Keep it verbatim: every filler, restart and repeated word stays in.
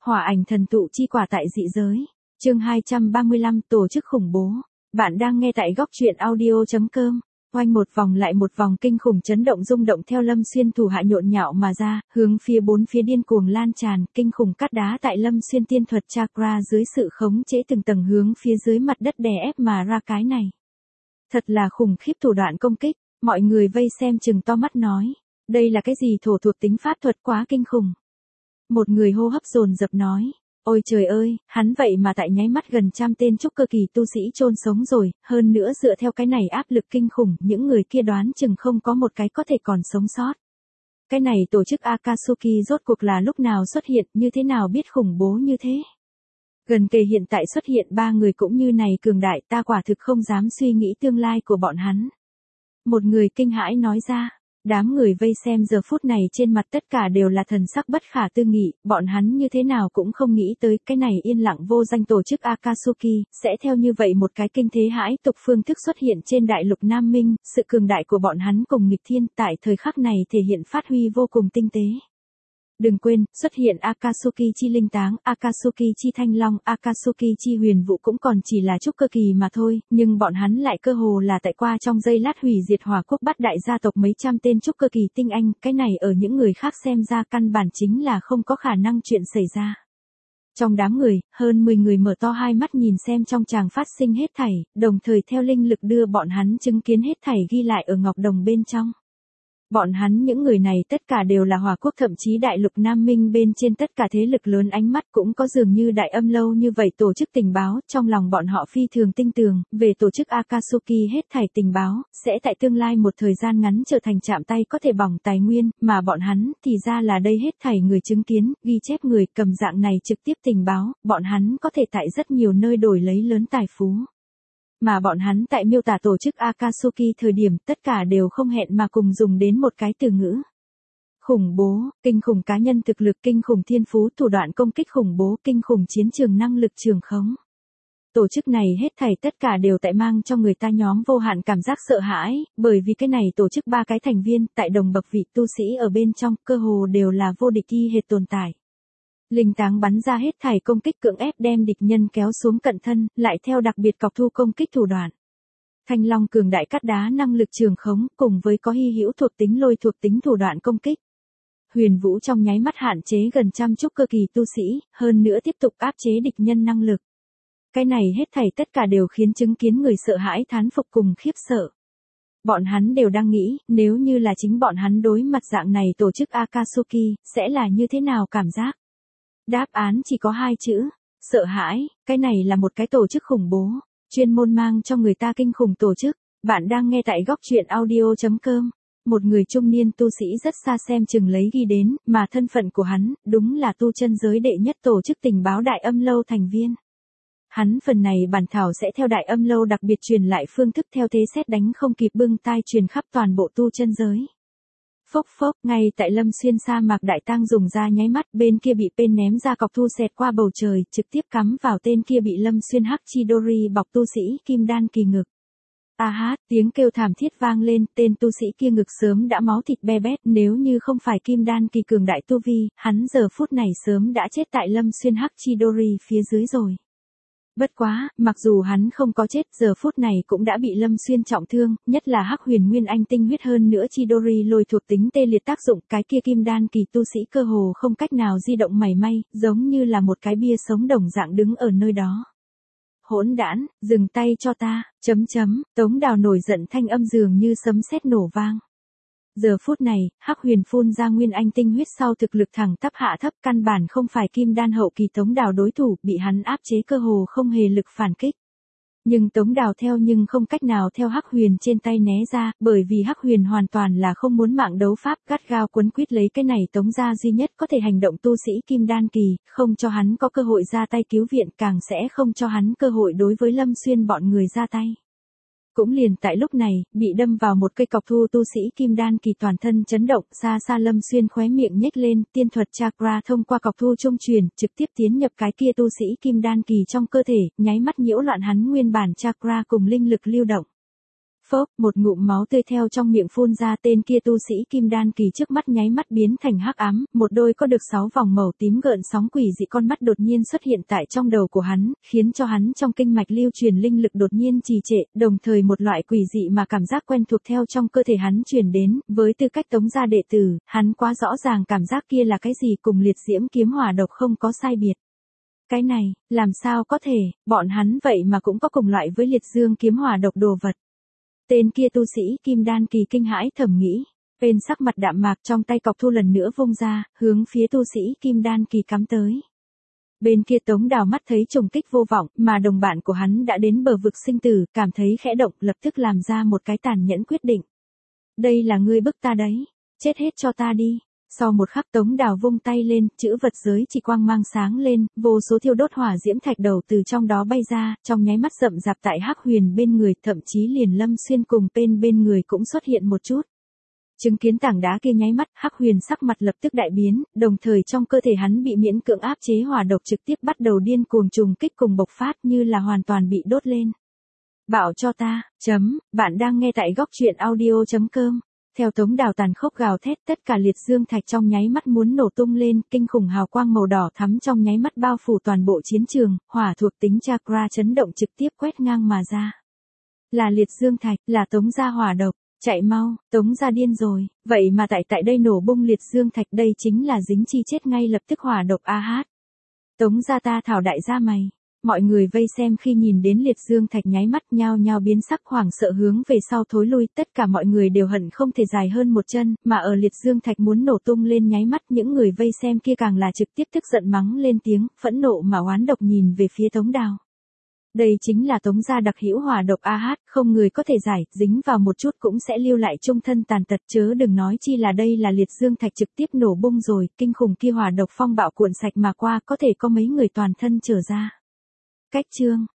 Hỏa ảnh thần tụ chi quả tại dị giới. Chương hai trăm ba mươi lăm tổ chức khủng bố. Bạn đang nghe tại góc truyện audio chấm com. Oanh một vòng lại một vòng kinh khủng chấn động rung động theo Lâm Xuyên thủ hạ nhộn nhạo mà ra, hướng phía bốn phía điên cuồng lan tràn, kinh khủng cắt đá tại Lâm Xuyên tiên thuật chakra dưới sự khống chế từng tầng hướng phía dưới mặt đất đè ép mà ra cái này. Thật là khủng khiếp thủ đoạn công kích, mọi người vây xem chừng to mắt nói, đây là cái gì thổ thuộc tính pháp thuật quá kinh khủng. Một người hô hấp dồn dập nói, ôi trời ơi, hắn vậy mà tại nháy mắt gần trăm tên trúc cơ kỳ tu sĩ chôn sống rồi, hơn nữa dựa theo cái này áp lực kinh khủng, những người kia đoán chừng không có một cái có thể còn sống sót. Cái này tổ chức Akatsuki rốt cuộc là lúc nào xuất hiện, như thế nào biết khủng bố như thế? Gần kề hiện tại xuất hiện ba người cũng như này cường đại, ta quả thực không dám suy nghĩ tương lai của bọn hắn. Một người kinh hãi nói ra. Đám người vây xem giờ phút này trên mặt tất cả đều là thần sắc bất khả tư nghị, bọn hắn như thế nào cũng không nghĩ tới cái này yên lặng vô danh tổ chức Akatsuki, sẽ theo như vậy một cái kinh thế hãi tục phương thức xuất hiện trên đại lục Nam Minh, sự cường đại của bọn hắn cùng nghịch thiên tại thời khắc này thể hiện phát huy vô cùng tinh tế. Đừng quên, xuất hiện Akatsuki chi linh táng, Akatsuki chi thanh long, Akatsuki chi huyền vụ cũng còn chỉ là trúc cơ kỳ mà thôi, nhưng bọn hắn lại cơ hồ là tại qua trong giây lát hủy diệt Hỏa Quốc bắt đại gia tộc mấy trăm tên trúc cơ kỳ tinh anh, cái này ở những người khác xem ra căn bản chính là không có khả năng chuyện xảy ra. Trong đám người, hơn mười người mở to hai mắt nhìn xem trong tràng phát sinh hết thảy, đồng thời theo linh lực đưa bọn hắn chứng kiến hết thảy ghi lại ở ngọc đồng bên trong. Bọn hắn những người này tất cả đều là Hỏa Quốc thậm chí đại lục Nam Minh bên trên tất cả thế lực lớn ánh mắt cũng có dường như đại âm lâu như vậy tổ chức tình báo, trong lòng bọn họ phi thường tinh tường, về tổ chức Akatsuki hết thảy tình báo, sẽ tại tương lai một thời gian ngắn trở thành chạm tay có thể bỏng tài nguyên, mà bọn hắn thì ra là đây hết thảy người chứng kiến, ghi chép người cầm dạng này trực tiếp tình báo, bọn hắn có thể tại rất nhiều nơi đổi lấy lớn tài phú. Mà bọn hắn tại miêu tả tổ chức Akatsuki thời điểm tất cả đều không hẹn mà cùng dùng đến một cái từ ngữ. Khủng bố, kinh khủng cá nhân thực lực, kinh khủng thiên phú, thủ đoạn công kích khủng bố, kinh khủng chiến trường năng lực trường khống. Tổ chức này hết thảy tất cả đều tại mang cho người ta nhóm vô hạn cảm giác sợ hãi, bởi vì cái này tổ chức ba cái thành viên tại đồng bậc vị tu sĩ ở bên trong cơ hồ đều là vô địch y hệt tồn tại. Linh táng bắn ra hết thảy công kích cưỡng ép đem địch nhân kéo xuống cận thân, lại theo đặc biệt cọc thu công kích thủ đoạn. Thanh long cường đại cắt đá năng lực trường khống, cùng với có hy hữu thuộc tính lôi thuộc tính thủ đoạn công kích. Huyền vũ trong nháy mắt hạn chế gần trăm trúc cơ kỳ tu sĩ, hơn nữa tiếp tục áp chế địch nhân năng lực. Cái này hết thảy tất cả đều khiến chứng kiến người sợ hãi thán phục cùng khiếp sợ. Bọn hắn đều đang nghĩ, nếu như là chính bọn hắn đối mặt dạng này tổ chức Akatsuki, sẽ là như thế nào cảm giác? Đáp án chỉ có hai chữ, sợ hãi, cái này là một cái tổ chức khủng bố, chuyên môn mang cho người ta kinh khủng tổ chức. Bạn đang nghe tại góc truyện audio chấm com. Một người trung niên tu sĩ rất xa xem chừng lấy ghi đến, mà thân phận của hắn, đúng là tu chân giới đệ nhất tổ chức tình báo đại âm lâu thành viên. Hắn phần này bản thảo sẽ theo đại âm lâu đặc biệt truyền lại phương thức theo thế xét đánh không kịp bưng tai truyền khắp toàn bộ tu chân giới. Phốc phốc, ngay tại Lâm Xuyên sa mạc đại tang dùng ra nháy mắt, bên kia bị tên ném ra cọc thu xẹt qua bầu trời, trực tiếp cắm vào tên kia bị Lâm Xuyên Hachidori bọc tu sĩ kim đan kỳ ngực. A hát, tiếng kêu thảm thiết vang lên, tên tu sĩ kia ngực sớm đã máu thịt be bét, nếu như không phải kim đan kỳ cường đại tu vi, hắn giờ phút này sớm đã chết tại Lâm Xuyên Hachidori phía dưới rồi. Bất quá, mặc dù hắn không có chết, giờ phút này cũng đã bị Lâm Xuyên trọng thương, nhất là Hắc Huyền Nguyên Anh tinh huyết hơn nữa Chidori lôi thuộc tính tê liệt tác dụng, cái kia kim đan kỳ tu sĩ cơ hồ không cách nào di động mảy may, giống như là một cái bia sống đồng dạng đứng ở nơi đó. Hỗn đản, dừng tay cho ta, chấm chấm, Tống Đào nổi giận thanh âm dường như sấm sét nổ vang. Giờ phút này, Hắc Huyền phun ra Nguyên Anh tinh huyết sau thực lực thẳng tắp hạ thấp, căn bản không phải kim đan hậu kỳ Tống Đào đối thủ, bị hắn áp chế cơ hồ không hề lực phản kích. Nhưng Tống Đào theo nhưng không cách nào theo Hắc Huyền trên tay né ra, bởi vì Hắc Huyền hoàn toàn là không muốn mạng đấu pháp, gắt gao quấn quýt lấy cái này Tống gia duy nhất có thể hành động tu sĩ kim đan kỳ, không cho hắn có cơ hội ra tay cứu viện, càng sẽ không cho hắn cơ hội đối với Lâm Xuyên bọn người ra tay. Cũng liền tại lúc này, bị đâm vào một cây cọc thu tu sĩ kim đan kỳ toàn thân chấn động, xa xa Lâm Xuyên khóe miệng nhếch lên, tiên thuật chakra thông qua cọc thu trung truyền, trực tiếp tiến nhập cái kia tu sĩ kim đan kỳ trong cơ thể, nháy mắt nhiễu loạn hắn nguyên bản chakra cùng linh lực lưu động. Phốc, một ngụm máu tươi theo trong miệng phun ra, tên kia tu sĩ kim đan kỳ trước mắt nháy mắt biến thành hắc ám, một đôi có được sáu vòng màu tím gợn sóng quỷ dị con mắt đột nhiên xuất hiện tại trong đầu của hắn, khiến cho hắn trong kinh mạch lưu truyền linh lực đột nhiên trì trệ, đồng thời một loại quỷ dị mà cảm giác quen thuộc theo trong cơ thể hắn truyền đến, với tư cách Tống gia đệ tử, hắn quá rõ ràng cảm giác kia là cái gì, cùng liệt diễm kiếm hỏa độc không có sai biệt. Cái này, làm sao có thể, bọn hắn vậy mà cũng có cùng loại với liệt dương kiếm hỏa độc đồ vật. Tên kia tu sĩ kim đan kỳ kinh hãi thầm nghĩ, bên sắc mặt đạm mạc trong tay cọc thu lần nữa vung ra, hướng phía tu sĩ kim đan kỳ cắm tới. Bên kia Tống Đào mắt thấy trùng kích vô vọng, mà đồng bạn của hắn đã đến bờ vực sinh tử, cảm thấy khẽ động, lập tức làm ra một cái tàn nhẫn quyết định. Đây là ngươi bức ta đấy, chết hết cho ta đi. Sau một khắc Tống Đào vung tay lên, chữ vật giới chỉ quang mang sáng lên, vô số thiêu đốt hỏa diễm thạch đầu từ trong đó bay ra, trong nháy mắt rậm rạp tại Hắc Huyền bên người, thậm chí liền Lâm Xuyên cùng bên bên người cũng xuất hiện một chút. Chứng kiến tảng đá kia nháy mắt, Hắc Huyền sắc mặt lập tức đại biến, đồng thời trong cơ thể hắn bị miễn cưỡng áp chế hỏa độc trực tiếp bắt đầu điên cuồng trùng kích cùng bộc phát như là hoàn toàn bị đốt lên. Bảo cho ta, chấm, bạn đang nghe tại góc truyện audio chấm com. Theo Tống Đào tàn khốc gào thét, tất cả liệt dương thạch trong nháy mắt muốn nổ tung lên, kinh khủng hào quang màu đỏ thắm trong nháy mắt bao phủ toàn bộ chiến trường, hỏa thuộc tính chakra chấn động trực tiếp quét ngang mà ra. Là liệt dương thạch, là Tống gia hỏa độc, chạy mau, Tống gia điên rồi, vậy mà tại tại đây nổ bung liệt dương thạch, đây chính là dính chi chết ngay lập tức hỏa độc a hát. Tống gia ta thảo đại gia mày. Mọi người vây xem khi nhìn đến liệt dương thạch nháy mắt nhao nhao biến sắc hoảng sợ hướng về sau thối lui, tất cả mọi người đều hận không thể dài hơn một chân, mà ở liệt dương thạch muốn nổ tung lên nháy mắt, những người vây xem kia càng là trực tiếp tức giận mắng lên tiếng, phẫn nộ mà oán độc nhìn về phía Tống Đào. Đây chính là Tống gia đặc hữu hỏa độc a hát, không người có thể giải, dính vào một chút cũng sẽ lưu lại trung thân tàn tật, chớ đừng nói chi là đây là liệt dương thạch trực tiếp nổ bung rồi, kinh khủng kia hỏa độc phong bạo cuộn sạch mà qua, có thể có mấy người toàn thân trở ra. Cách chương